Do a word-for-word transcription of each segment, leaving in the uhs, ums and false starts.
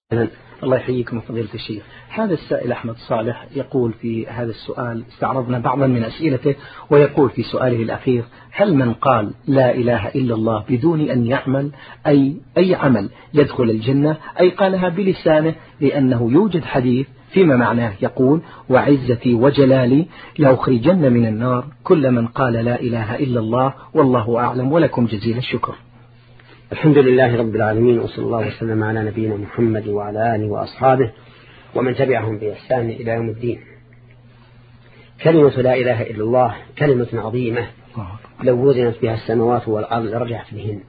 الله يحييكم فضيلة الشيخ. هذا السائل أحمد صالح يقول في هذا السؤال، استعرضنا بعضا من أسئلته، ويقول في سؤاله الأخير: هل من قال لا إله إلا الله بدون أن يعمل أي أي عمل يدخل الجنة، أي قالها بلسانه؟ لأنه يوجد حديث فيما معناه يقول: وعزتي وجلالي لأخرجن من النار كل من قال لا إله إلا الله، والله أعلم، ولكم جزيل الشكر. الحمد لله رب العالمين، وصلى الله وسلم على نبينا محمد وعلى آله وأصحابه ومن تبعهم بإحسان إلى يوم الدين. كلمة لا إله إلا الله كلمة عظيمة، لو وزنت بها السماوات والأرض لرجعت بهن،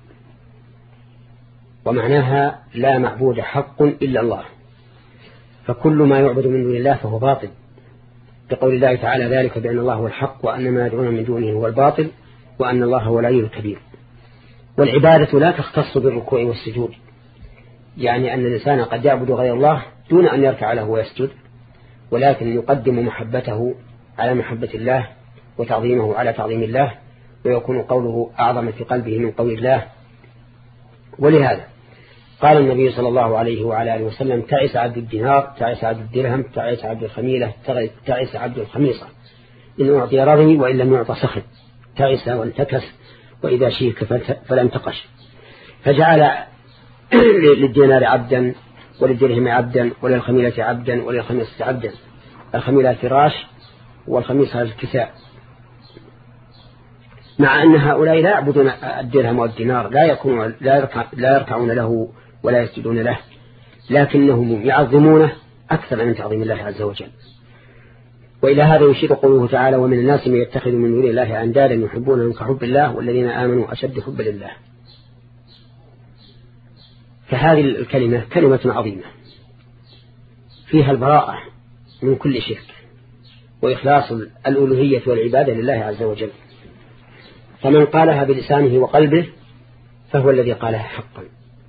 ومعناها لا معبود حق إلا الله، فكل ما يعبد من دون الله فهو باطل، بقول الله تعالى: ذلك بأن الله هو الحق وأن ما يدعون من دونه هو الباطل وأن الله هو العلي الكبير. والعبادة لا تختص بالركوع والسجود، يعني أن الإنسان قد يعبد غير الله دون أن يركع له ويسجد، ولكن يقدم محبته على محبة الله وتعظيمه على تعظيم الله، ويكون قوله أعظم في قلبه من قول الله. ولهذا قال النبي صلى الله عليه وعلى آله وسلم: تعس عبد الدينار، تعس عبد الدرهم، تعس عبد الخميلة، تعس عبد الخميصة، إن أعطي رضي وإن لم يعط سخط، تعس وانتكس، وإذا شيك فلا انتقش. فجعل للدينار عبدا، وللدرهم عبدا، وللخميلة عبدا، وللخميصة عبدا. الخميلة فراش، والخميصة الكساء، مع أن هؤلاء لا يعبدون الدرهم والدينار، لا يكونون لا, يركع لا يركعون له ولا يسجدون له، لكنهم يعظمونه أكثر من تعظيم الله عز وجل. وإلى هذا يشير قوله تعالى: ومن الناس من يتخذ من دون الله أندادا يحبونهم كحب الله والذين آمنوا أشد حبا لله. فهذه الكلمة كلمة عظيمة فيها البراءة من كل شرك، وإخلاص الألوهية والعبادة لله عز وجل. فمن قالها بلسانه وقلبه فهو الذي قالها حقا.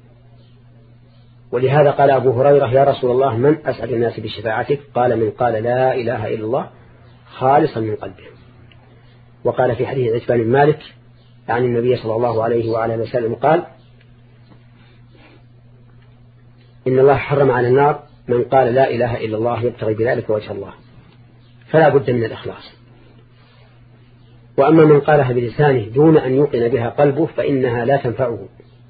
ولهذا قال أبو هريرة: يا رسول الله، من أسعد الناس بشفاعتك؟ قال: من قال لا إله إلا الله خالصا من قلبه. وقال في حديث عتبان بن مالك عن النبي صلى الله عليه وعلى آله وسلم قال: إن الله حرم على النار من قال لا إله إلا الله يبتغي بذلك وجه الله. فلا بد من الإخلاص. وأما من قالها بلسانه دون أن يوقن بها قلبه فإنها لا تنفعه،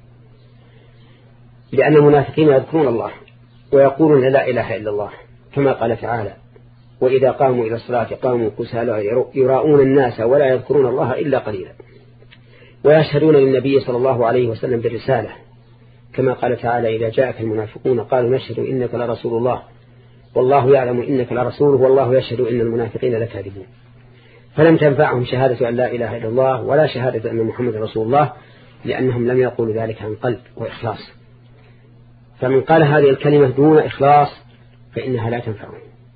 لأن المنافقين يذكرون الله ويقولون لا إله إلا الله، كما قال تعالى: وإذا قاموا إلى الصلاة قاموا كسالى يراؤون الناس ولا يذكرون الله إلا قليلا. ويشهدون للنبي صلى الله عليه وسلم بالرسالة، كما قال تعالى: إذا جاءك المنافقون قالوا نشهد إنك لرسول الله والله يعلم إنك لرسوله والله يشهد إن المنافقين لكاذبون. فلم تنفعهم شهادة أن لا إله إلا الله ولا شهادة أن محمد رسول الله، لأنهم لم يقولوا ذلك عن قلب وإخلاص. فمن قال هذه الكلمة دون إخلاص فإنها لا تنفعه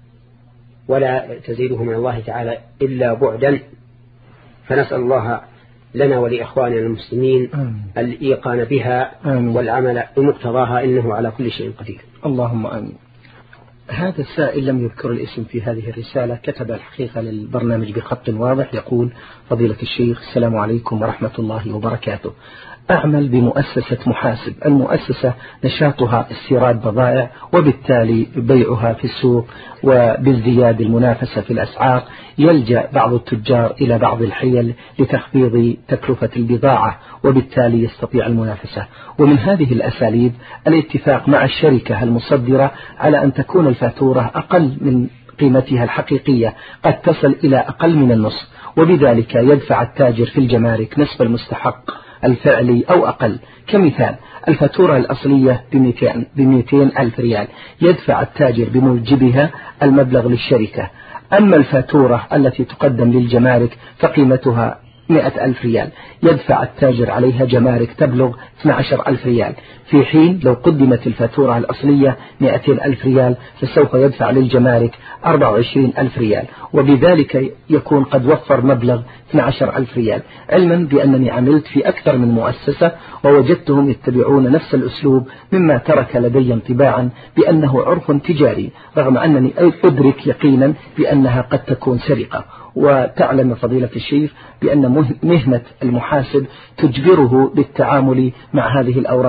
ولا تزيده من الله تعالى إلا بعدا. فنسأل الله لنا ولإخواننا المسلمين الإيقان بها آمين. والعمل بمقتضاها، إنه على كل شيء قدير. اللهم آمين. هذا السائل لم يذكر الاسم في هذه الرسالة، كتب الحقيقة للبرنامج بخط واضح، يقول: فضيلة الشيخ، السلام عليكم ورحمة الله وبركاته. أعمل بمؤسسة محاسب. المؤسسة نشاطها استيراد بضائع وبالتالي بيعها في السوق، وبازدياد المنافسة في الأسعار يلجأ بعض التجار إلى بعض الحيل لتخفيض تكلفة البضاعة، وبالتالي يستطيع المنافسة. ومن هذه الأساليب الاتفاق مع الشركة المصدرة على أن تكون الفاتورة أقل من قيمتها الحقيقية، قد تصل إلى أقل من النصف، وبذلك يدفع التاجر في الجمارك نصف المستحق الفعلي أو أقل. كمثال: الفاتورة الأصلية بمئتين ألف ريال، يدفع التاجر بموجبها المبلغ للشركة. أما الفاتورة التي تقدم للجمارك فقيمتها مئة ألف ريال، يدفع التاجر عليها جمارك تبلغ اثني عشر ألف ريال، في حين لو قدمت الفاتورة الأصلية مئتين ألف ريال فسوف يدفع للجمارك أربعة وعشرين ألف ريال، وبذلك يكون قد وفر مبلغ اثني عشر ألف ريال. علما بأنني عملت في أكثر من مؤسسة ووجدتهم يتبعون نفس الأسلوب، مما ترك لدي انطباعا بأنه عرف تجاري، رغم أنني أدرك يقينا بأنها قد تكون سرقة. وتعلم فضيلة الشيخ بأن مهنة المحاسب تجبره بالتعامل مع هذه الأوراق،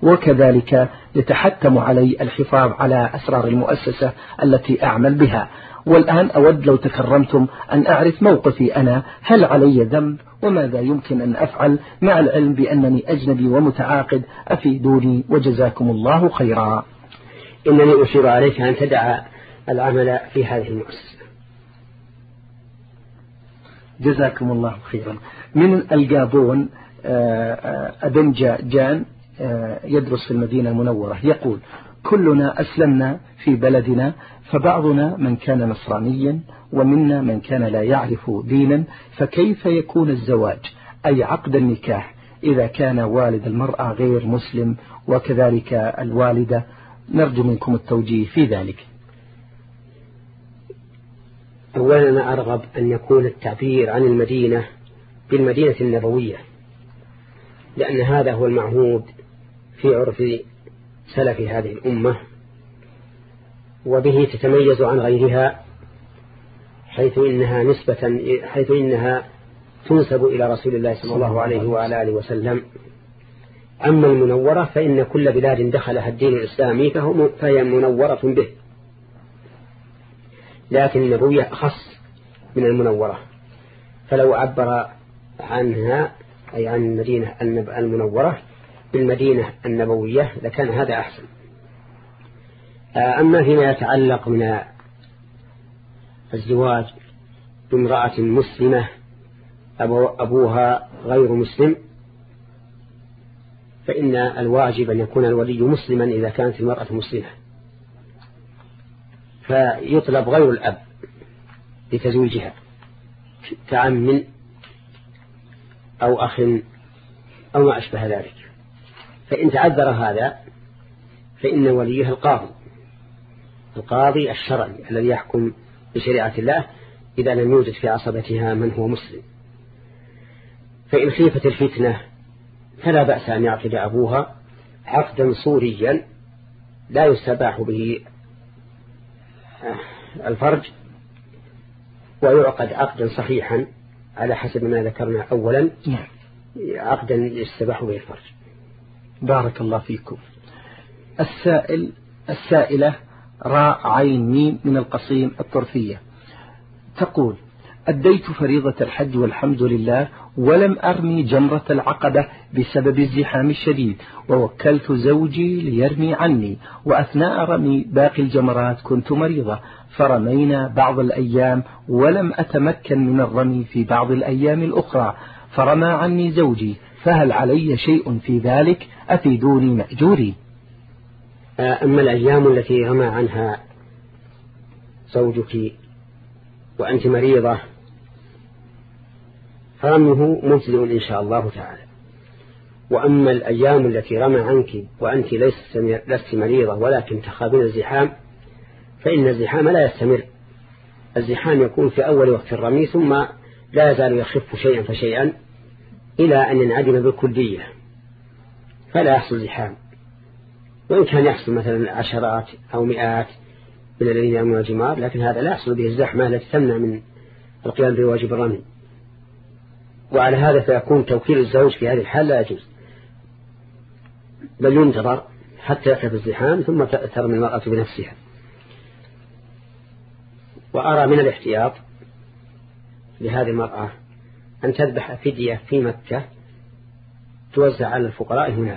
وكذلك يتحتم علي الحفاظ على أسرار المؤسسة التي أعمل بها. والآن أود لو تكرمتم أن أعرف موقفي أنا، هل علي ذنب وماذا يمكن أن أفعل مع العلم بأنني أجنبي ومتعاقد؟ أفيدوني وجزاكم الله خيرا. إنني أشير عليك أن تدع العمل في هذه المؤسسة. جزاكم الله خيرا. من الجابون أبنجا جان يدرس في المدينة المنورة يقول: كلنا أسلمنا في بلدنا، فبعضنا من كان نصرانيا ومنا من كان لا يعرف دينا، فكيف يكون الزواج أي عقد النكاح إذا كان والد المرأة غير مسلم وكذلك الوالدة؟ نرجو منكم التوجيه في ذلك. أولا أنا أرغب أن يكون التعبير عن المدينة بالمدينة النبوية، لأن هذا هو المعهود في عرف سلف هذه الأمة، وبه تتميز عن غيرها، حيث إنها نسبة حيث إنها تنسب إلى رسول الله صلى الله عليه وعلى آله وسلم. أما المنورة فإن كل بلاد دخلها الدين الإسلامي فهي منورة به، لكن النبوية أخص من المنورة، فلو عبر عنها أي عن المدينة المنورة بالمدينة النبوية لكان هذا أحسن. أما فيما يتعلق من الزواج بامرأة مسلمة أبوها غير مسلم، فإن الواجب أن يكون الولي مسلما إذا كانت المرأة مسلمة، فيطلب غير الأب لتزويجها كعم أو أخ أو ما أشبه ذلك. فإن تعذر هذا فإن وليها القاضي القاضي الشرعي الذي يحكم بشريعة الله إذا لم يوجد في عصبتها من هو مسلم. فإن خيفت الفتنة فلا بأس أن يعقد أبوها عقدا صوريا لا يستباح به الفرج، ويعقد عقدا صحيحا على حسب ما ذكرنا أولا، عقدا يستباح به الفرج. بارك الله فيكم. السائل السائلة راء عين ميم من القصيم الطرفية تقول: أديت فريضة الحج والحمد لله، ولم أرمي جمرة العقبة بسبب الزحام الشديد، ووكلت زوجي ليرمي عني، وأثناء رمي باقي الجمرات كنت مريضة، فرمينا بعض الأيام ولم أتمكن من الرمي في بعض الأيام الأخرى، فرمى عني زوجي، فهل علي شيء في ذلك؟ أفيدوني مأجوري. أما الأيام التي رمى عنها زوجك وأنت مريضة فرمه مجزئ إن شاء الله تعالى. وأما الأيام التي رمى عنك وأنت لست مريضة ولكن تخافين الزحام فإن الزحام لا يستمر، الزحام يكون في أول وقت الرمي ثم لا يزال يخف شيئا فشيئا إلى أن ينعدم بالكلية، فلا يحصل زحام. وإن كان يحصل مثلا عشرات أو مئات من الذين يرمون الجمار، لكن هذا لا يحصل به الزحمة التي تمنع من القيام بواجب الرمي. وعلى هذا فيكون توكيل الزوج في هذه الحال لا يجوز، بل ينتظر حتى يخف الزحام ثم ترمي المرأة بنفسها. وأرى من الاحتياط لهذه المرأة أن تذبح فدية في مكة توزع على الفقراء هناك،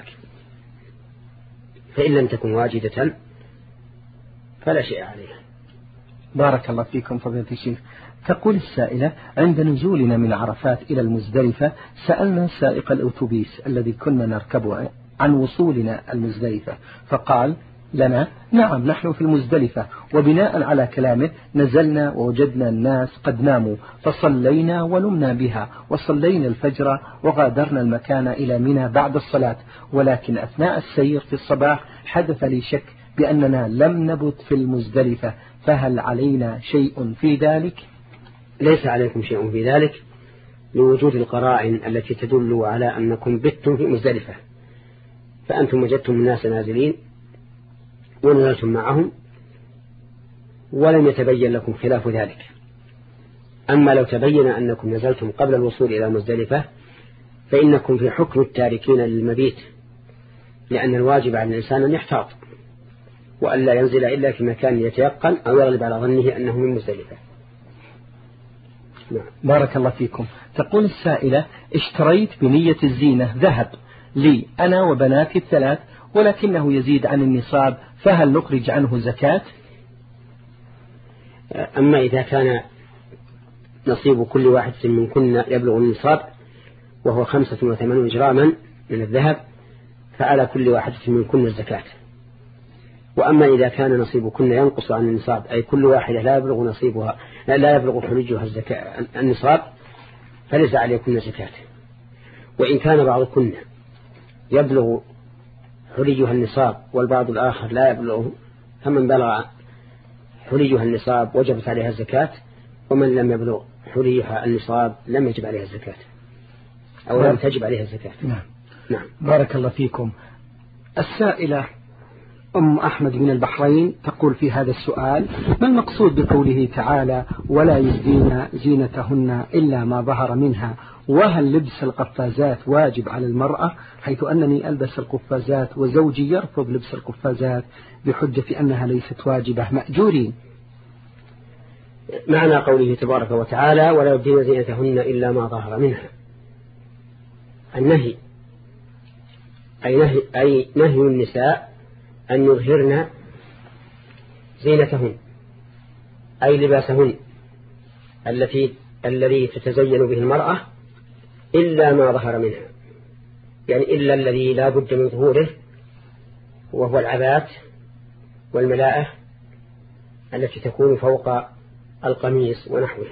فإن لم تكن واجدة فلا شيء عليها. بارك الله فيكم فضيلة الشيخ. تقول السائلة: عند نزولنا من عرفات إلى المزدلفة سألنا سائق الأوتوبيس الذي كنا نركبه عن وصولنا المزدلفة، فقال لنا: نعم نحن في المزدلفة. وبناء على كلامه نزلنا ووجدنا الناس قد ناموا، فصلينا ونمنا بها وصلينا الفجر وغادرنا المكان إلى منى بعد الصلاة، ولكن أثناء السير في الصباح حدث لي شك بأننا لم نبت في المزدلفة، فهل علينا شيء في ذلك؟ ليس عليكم شيء في ذلك، لوجود القرائن التي تدل على أنكم بتم في مزدلفة، فأنتم وجدتم الناس نازلين ونزلتم معهم ولم يتبين لكم خلاف ذلك. أما لو تبين أنكم نزلتم قبل الوصول إلى مزدلفة فإنكم في حكم التاركين للمبيت، لأن الواجب على الإنسان أن يحتاط وأن لا ينزل إلا في مكان يتيقن أو يغلب على ظنه أنه من مزدلفة. نعم. بارك الله فيكم. تقول السائلة: اشتريت بنية الزينة ذهب لي أنا وبناتي الثلاث ولكنه يزيد عن النصاب، فهل نخرج عنه زكاة؟ أما إذا كان نصيب كل واحد من كنا يبلغ النصاب وهو خمسة وثمانون جراما من الذهب فعلى كل واحد من كنا الزكاة. وأما إذا كان نصيب كنا ينقص عن النصاب أي كل واحدة لا يبلغ نصيبها لا يبلغ حليجها الزكاة النصاب فليس عليكن زكاة. وإن كان بعض كنا يبلغ حليجها النصاب والبعض الآخر لا يبلغه فمن بلغ حليجها النصاب وجبت عليها الزكاة، ومن لم يبلغ حليجها النصاب لم يجب عليها الزكاة أو لم تجب عليها الزكاة. نعم. نعم. بارك الله فيكم. السائلة أم أحمد من البحرين تقول في هذا السؤال: ما المقصود بقوله تعالى ولا يزدين زينتهن إلا ما ظهر منها؟ وهل لبس القفازات واجب على المرأة، حيث أنني ألبس القفازات وزوجي يرفض لبس القفازات بحجة أنها ليست واجبة مأجورين؟ معنى قوله تبارك وتعالى ولا يبدين زينتهن إلا ما ظهر منها النهي أي نهي, أي نهي النساء أن يظهرن زينتهن أي لباسهن التي الذي تتزين به المرأة إلا ما ظهر منها، يعني إلا الذي لا بد من ظهوره وهو العبات والملاءة التي تكون فوق القميص ونحوه.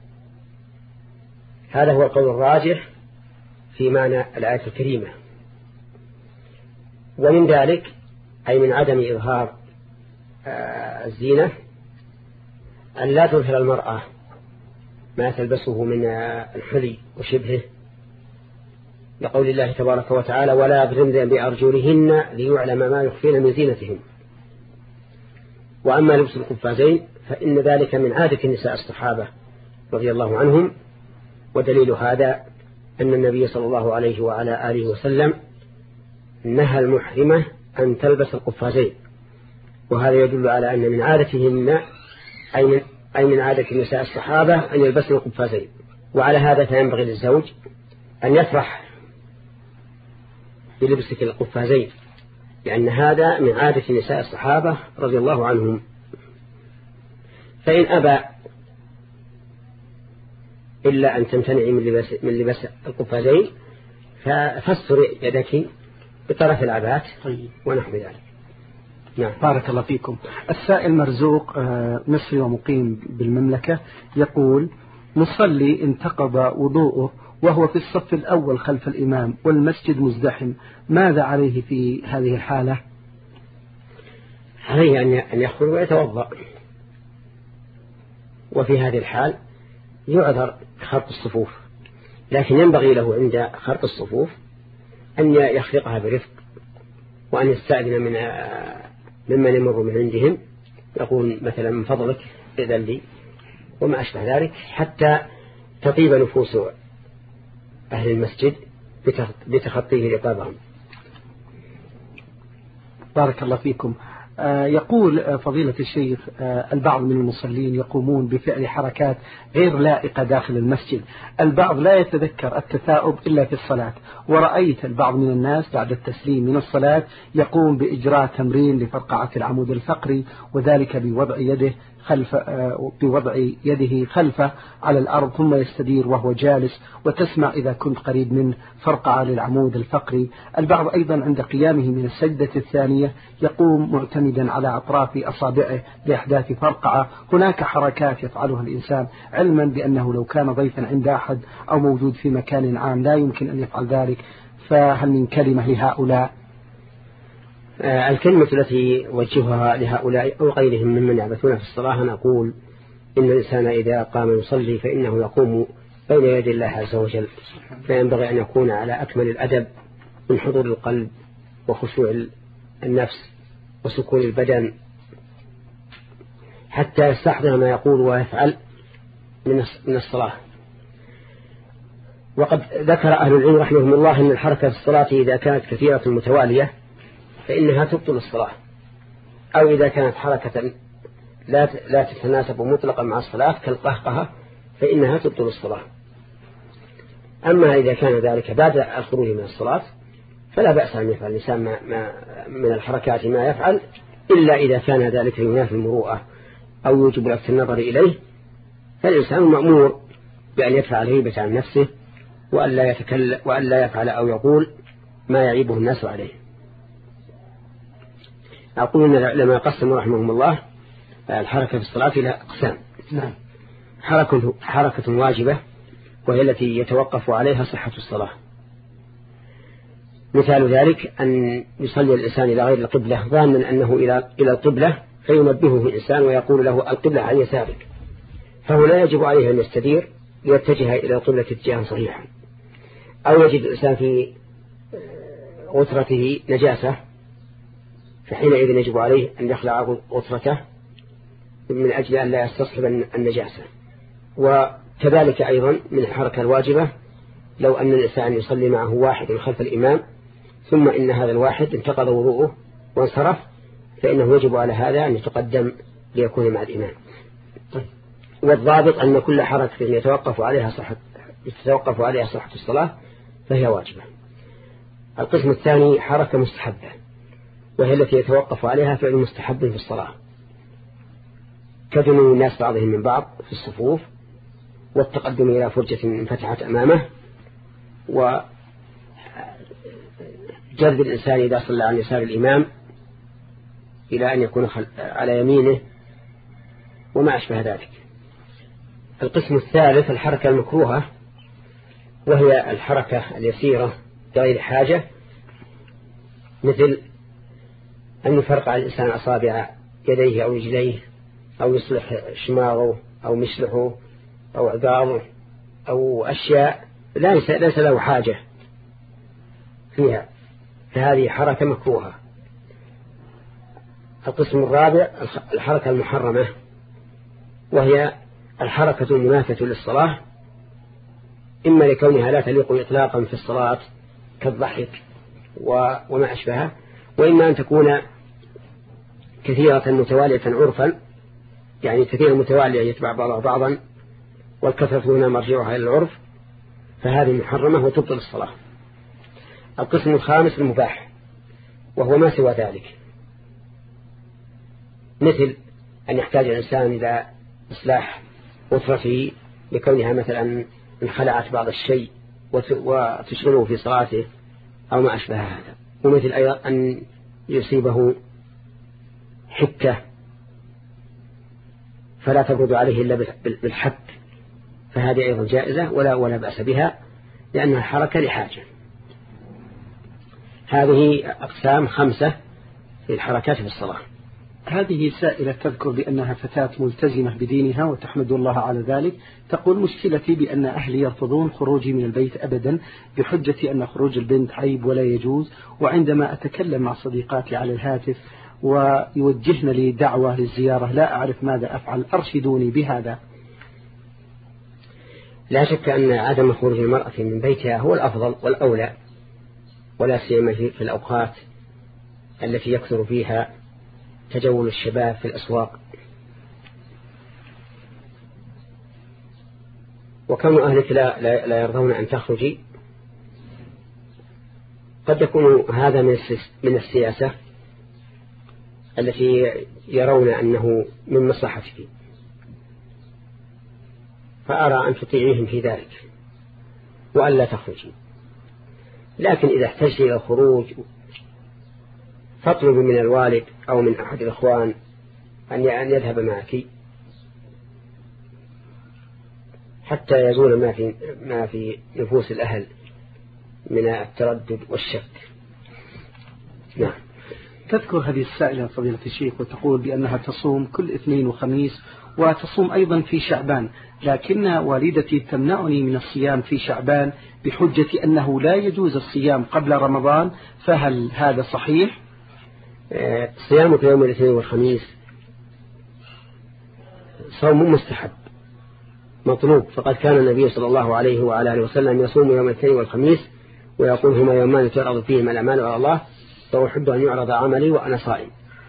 هذا هو القول الراجح في معنى الآية الكريمة. ومن ذلك أي من عدم إظهار الزينة أن لا تظهر المرأة ما تلبسه من الحلي وشبهه، لقول الله تبارك وتعالى ولا يضربن بأرجلهن ليعلم ما يخفين من زينتهن. وأما لبس القفازين فإن ذلك من عادة النساء الصحابة رضي الله عنهم، ودليل هذا أن النبي صلى الله عليه وعلى آله وسلم نهى المحرمة أن تلبس القفازين، وهذا يدل على أن من عادتهن أي من, أي من عادة النساء الصحابة أن يلبسن القفازين. وعلى هذا فينبغي للزوج أن يفرح بلبسك القفازين، لأن هذا من عادة نساء الصحابة رضي الله عنهم. فإن أبى إلا أن تمتنعي من لباس, من لباس القفازين ففسر يدك بطرف العبات ونحو ذلك. نعم. بارك الله فيكم. السائل مرزوق مصري ومقيم بالمملكة يقول: مصلي انتقض وضوءه وهو في الصف الأول خلف الإمام والمسجد مزدحم، ماذا عليه في هذه الحالة؟ عليه أن يخرج ويتوضأ، وفي هذه الحال يعذر خرق الصفوف، لكن ينبغي له عند خرق الصفوف أن يخرقها برفق، وأن يستأذن من ممن يمر من عندهم يقول مثلا من فضلك إذن لي وما أشبه ذلك، حتى تطيب نفوس أهل المسجد بتخطيه رقابهم. بارك الله فيكم. يقول فضيلة الشيخ: البعض من المصلين يقومون بفعل حركات غير لائقة داخل المسجد، البعض لا يتذكر التثاؤب إلا في الصلاة، ورأيت البعض من الناس بعد التسليم من الصلاة يقوم بإجراء تمرين لفرقعة العمود الفقري، وذلك بوضع يده خلف بوضع يده خلفه على الأرض ثم يستدير وهو جالس، وتسمع إذا كنت قريب منه فرقعة للعمود الفقري. البعض أيضا عند قيامه من السجدة الثانية يقوم معتمدا على أطراف أصابعه لإحداث فرقعة. هناك حركات يفعلها الإنسان علما بأنه لو كان ضيفا عند أحد أو موجود في مكان عام لا يمكن أن يفعل ذلك، فهل من كلمة لهؤلاء؟ الكلمة التي وجهها لهؤلاء أو غيرهم ممن يعبثون في الصلاة نقول إن الإنسان إذا قام يصلي فإنه يقوم بين يدي الله عز وجل، فينبغي أن يكون على أكمل الأدب من حضور القلب وخشوع النفس وسكون البدن حتى يستحضر ما يقول ويفعل من الصلاة. وقد ذكر أهل العلم رحمهم الله أن الحركة في الصلاة إذا كانت كثيرة متوالية فإنها تبطل الصلاة، أو إذا كانت حركة لا لا تتناسب مطلقا مع الصلاة كالقهقهة فإنها تبطل الصلاة. أما إذا كان ذلك بعد الخروج من الصلاة فلا بأس أن يفعل الإنسان ما ما من الحركات ما يفعل، إلا إذا كان ذلك ينافي المروءة أو يوجب لفت النظر إليه، فالإنسان مأمور بأن يدفع الهيبة عن نفسه وألا يتكلم وألا يفعل أو يقول ما يعيبه الناس عليه. أقول أن العلماء قسموا رحمهم الله الحركة في الصلاة إلى أقسام. نعم. حركة حركة واجبة وهي التي يتوقف عليها صحة الصلاة. مثال ذلك أن يصلي الإنسان إلى غير القبلة ظانا أنه إلى إلى القبلة، فينبهه الإنسان ويقول له القبلة عن يسارك، فهو لا يجب عليه أن يستدير ليتجه إلى القبلة اتجاها صحيحا. أو يجد الإنسان في غترته نجاسة، فحينئذ يجب عليه أن يخلع غترته من أجل أن لا يستصحب النجاسة. وكذلك أيضا من الحركة الواجبة لو أن الإنسان يصلي معه واحد خلف الإمام ثم إن هذا الواحد انتقض وضوءه وانصرف، فإنه يجب على هذا أن يتقدم ليكون مع الإمام. والضابط أن كل حركة يتوقف عليها صحة يتوقف عليها صحة الصلاة فهي واجبة. القسم الثاني حركة مستحبة، وهي التي يتوقف عليها فعل مستحب في الصلاة، كدنو الناس بعضهم من بعض في الصفوف، والتقدم إلى فرجة انفتحت أمامه، وجذب الإنسان إذا صلى عن يسار الإمام إلى أن يكون على يمينه وما أشبه ذلك. القسم الثالث الحركة المكروهة، وهي الحركة اليسيرة بغير حاجة، مثل أن يفرقع الإنسان أصابع يديه أو رجليه، أو يصلح شماغه أو مشلحه أو عقاره أو أشياء ليس ليس له حاجة فيها، فهذه حركة مكروهة. القسم الرابع الحركة المحرمة، وهي الحركة المنافية للصلاة، إما لكونها لا تليق إطلاقا في الصلاة كالضحك وما أشبهها، وإما أن تكون كثيرة متوالية عرفا، يعني كثيرا متوالية يتبع بعضها بعضا، والكثرة هنا مرجعها إلى العرف، فهذه محرمة وتبطل الصلاة. القسم الخامس المباح، وهو ما سوى ذلك، مثل أن يحتاج الإنسان إلى إصلاح غترته لكونها مثلا انخلعت بعض الشيء وتشغله في صلاته أو ما أشبه هذا، ومثل أيضا أن يصيبه حكة فلا تبرد عليه إلا بالحك، فهذه أيضا جائزة ولا ولا بأس بها لأنها حركة لحاجة. هذه أقسام خمسة في الحركات في الصلاة. هذه سائلة تذكر بأنها فتاة ملتزمة بدينها وتحمد الله على ذلك، تقول مشكلتي بأن أهلي يرفضون خروجي من البيت أبدا بحجة أن خروج البنت عيب ولا يجوز، وعندما أتكلم مع صديقاتي على الهاتف ويوجهن لي دعوة للزيارة لا أعرف ماذا أفعل، أرشدوني بهذا. لا شك أن عدم خروج المرأة من بيتها هو الأفضل والأولى، ولا سيما في الأوقات التي يكثر فيها تجول الشباب في الأسواق. وكانوا أهلك لا, لا, لا يرضون أن تخرجي، قد يكون هذا من السياسة التي يرون أنه من مصلحتك، فأرى أن تطيعيهم في ذلك وأن لا تخرجي. لكن إذا احتجت إلى الخروج فاطلب من الوالد أو من أحد الإخوان أن يذهب معك حتى يزول ما في, ما في نفوس الأهل من التردد والشك. نعم. تذكر هذه السائلة فضيلة الشيخ وتقول بأنها تصوم كل اثنين وخميس وتصوم أيضا في شعبان، لكن والدتي تمنعني من الصيام في شعبان بحجة أنه لا يجوز الصيام قبل رمضان، فهل هذا صحيح؟ صيامك يوم الاثنين والخميس صوم مستحب مطلوب، فقد كان النبي صلى الله عليه وعلى آله وسلم يصوم يوم الاثنين والخميس ويقول هما يومان تعرض فيهما الأعمال على الله وأحب أن يعرض عملي وأنا صائم.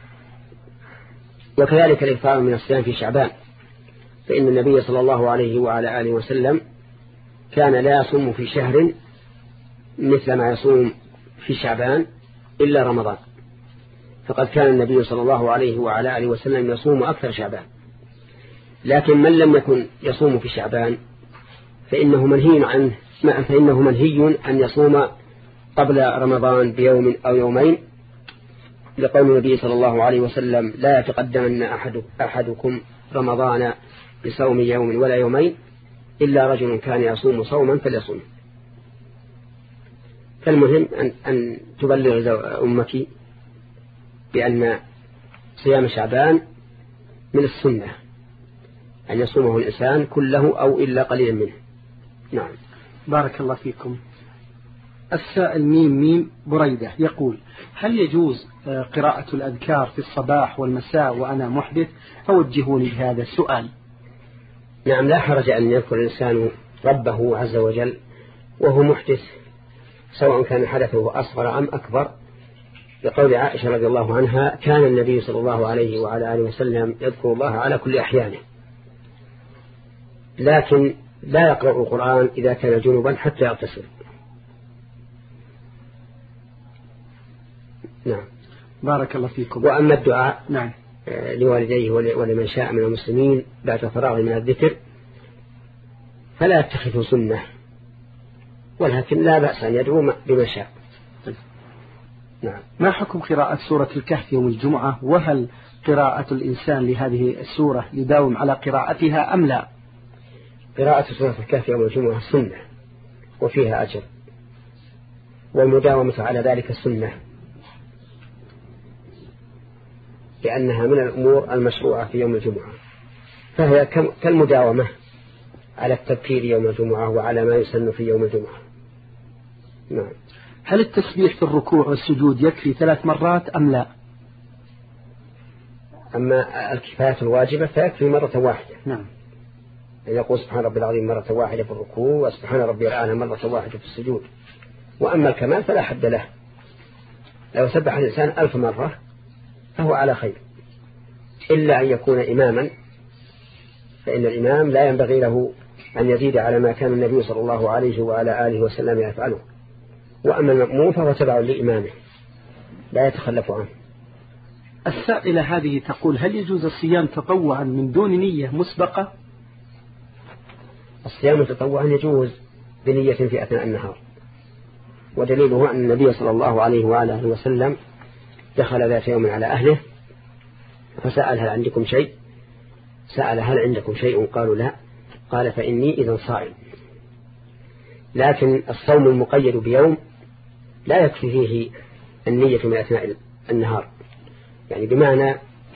وكذلك الإكثار من الصيام في شعبان، فإن النبي صلى الله عليه وعلى آله وسلم كان لا يصوم في شهر مثل ما يصوم في شعبان إلا رمضان، فقد كان النبي صلى الله عليه وعلى آله وسلم يصوم أكثر شعبان. لكن من لم يكن يصوم في شعبان فإنه منهي عنه فإنه منهي أن يصوم قبل رمضان بيوم أو يومين، لقول النبي صلى الله عليه وسلم: لا يتقدمن أحد أحدكم رمضان بصوم يوم ولا يومين إلا رجل كان يصوم صوما فليصوم. فالمهم أن, أن تبلغ أمك بأن صيام شعبان من السنة، أن يصومه الإنسان كله أو إلا قليلا منه. نعم. بارك الله فيكم. السائل ميم ميم بريدة يقول: هل يجوز قراءة الأذكار في الصباح والمساء وأنا محدث؟ أوجهوني بهذا السؤال. نعم، لا حرج أن يذكر الإنسان ربه عز وجل وهو محدث، سواء كان حدثه أصغر أم أكبر، لقول عائشة رضي الله عنها: كان النبي صلى الله عليه وعلى آله وسلم يذكر الله على كل أحيانه، لكن لا يقرأ القرآن إذا كان جنبا حتى يغتسل. نعم. بارك الله فيكم. وأما الدعاء نعم لوالديه ولمن شاء من المسلمين بعد فراغ من الذكر فلا يتخذه سنة، ولكن لا بأس أن يدعو بما شاء. نعم. ما حكم قراءة سورة الكهف يوم الجمعة؟ وهل قراءة الإنسان لهذه السورة يداوم على قراءتها أم لا؟ قراءة سورة الكهف يوم الجمعة سنة وفيها أجر، والمداومة على ذلك السنة، لأنها من الأمور المشروعة في يوم الجمعة، فهي كالمداومة على التذكير يوم الجمعة وعلى ما يسن في يوم الجمعة. نعم. هل التسبيح في الركوع والسجود يكفي ثلاث مرات أم لا؟ أما الكفاية الواجبة فيكفي مرة واحدة. نعم. يقول سبحان ربي العظيم مرة واحدة في الركوع، وسبحان ربي الأعلى مرة واحدة في السجود. وأما الكمال فلا حد له، لو سبح الإنسان ألف مرة فهو على خير، إلا أن يكون إماما، فإن الإمام لا ينبغي له أن يزيد على ما كان النبي صلى الله عليه وعلى آله وسلم يفعله. وأما المأموم فهو تبع لإمامه لا يتخلف عنه. السائلة هذه تقول: هل يجوز الصيام تطوعا من دون نية مسبقة؟ الصيام تطوعا يجوز بنية في أثناء النهار، ودليله أن النبي صلى الله عليه وعلى آله وسلم دخل ذات يوم على أهله فسأل: هل عندكم شيء؟ سأل: هل عندكم شيء؟ قالوا: لا. قال: فإني إذن صائم. لكن الصوم المقيد بيوم لا يكفي فيه النية من أثناء النهار، يعني بمعنى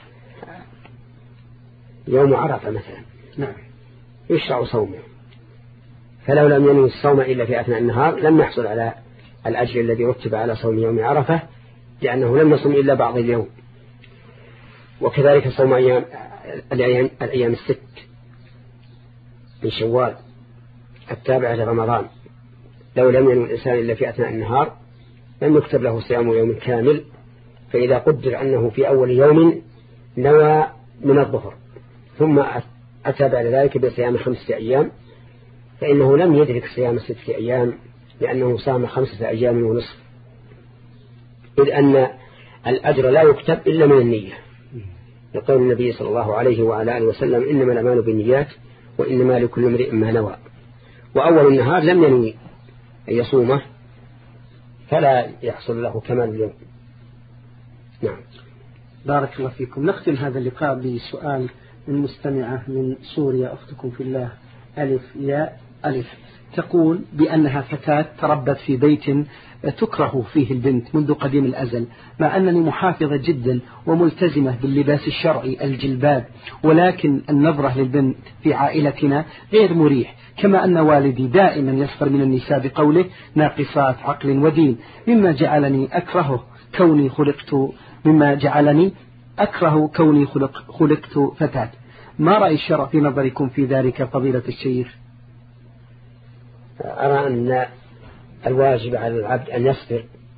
يوم عرفة مثلا نعم يشرع صومه، فلو لم ينوي الصوم إلا في أثناء النهار لم يحصل على الأجر الذي رتب على صوم يوم عرفة، لأنه لم يصوم إلا بعض اليوم. وكذلك صوم أيام الأيام, الأيام الست من شوال التابعة لرمضان، لو لم ينوي الإنسان إلا في أثناء النهار لم يكتب له صيام يوم كامل. فإذا قدر أنه في أول يوم نوى من الظهر ثم أتى بعد ذلك بصيام خمسة أيام فإنه لم يدرك صيام ستة أيام، لأنه صام خمسة أيام ونصف، إذ أن الأجر لا يكتب إلا من النية، يقول النبي صلى الله عليه وعلى آله وسلم: إنما الأعمال بالنيات وإنما لكل امرئ ما نوى. وأول النهار لم ينوي أن يصومه فلا يحصل له كمال اليوم. نعم. بارك الله فيكم. نختم هذا اللقاء بسؤال من مستمعة من سوريا، أختكم في الله ألف ياء ألف، تقول بأنها فتاة تربت في بيت تكره فيه البنت منذ قديم الأزل، مع أنني محافظة جدا وملتزمة باللباس الشرعي الجلباب، ولكن النظرة للبنت في عائلتنا غير مريح، كما أن والدي دائما يسخر من النساء بقوله: ناقصات عقل ودين، مما جعلني أكرهه كوني خلقت مما جعلني أكره كوني خلق خلقت فتاة. ما رأي الشرع في نظركم في ذلك فضيلة الشيخ؟ أرى أن الواجب على العبد أن يصبر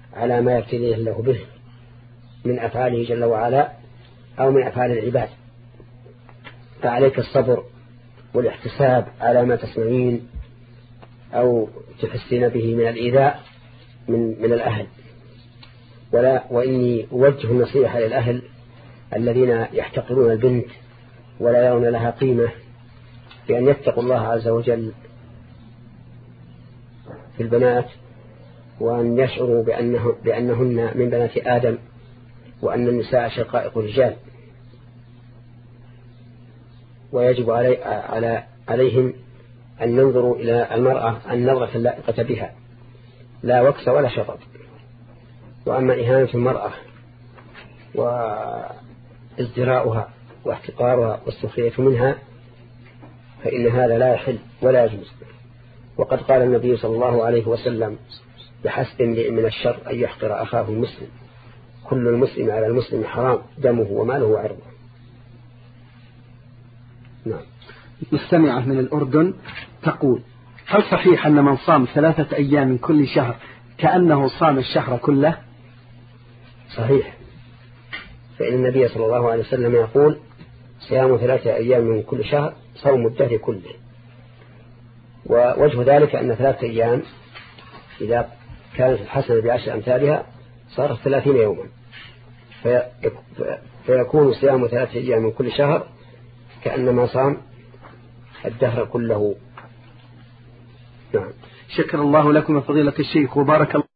على ما يبتليه الله به من أفعاله جل وعلا أو من أفعال العباد، فعليك الصبر والاحتساب على ما تسمعين أو تحسين به من الإيذاء من, من الأهل. ولا وإني أوجه النصيحة للأهل الذين يحتقرون البنت ولا يرون لها قيمة بأن يتقوا الله عز وجل في البنات، وأن يشعروا بأنه بأنهن من بنات آدم، وأن النساء شقائق الرجال، ويجب علي على عليهم أن ينظروا إلى المرأة النظرة اللائقة بها لا وكس ولا شطط. وأما إهانة المرأة وازدراؤها واحتقارها والسخرية منها فإن هذا لا يحل ولا يجوز. وقد قال النبي صلى الله عليه وسلم: بحسب امرئ من الشر أن يحقر أخاه المسلم، كل المسلم على المسلم حرام، دمه وماله وعرضه. نعم. مستمعة من الأردن تقول: هل صحيح أن من صام ثلاثة أيام من كل شهر كأنه صام الشهر كله؟ صحيح، فإن النبي صلى الله عليه وسلم يقول: صيام ثلاثة أيام من كل شهر صوم الدهر كله. ووجه ذلك أن ثلاثة أيام إذا كانت الحسنة بعشر أمثالها صارت ثلاثين يوما، فيكون صيام ثلاثة أيام من كل شهر كأنما صام الدهر كله. نعم. شكر الله لكم فضيلة الشيخ وبارك الله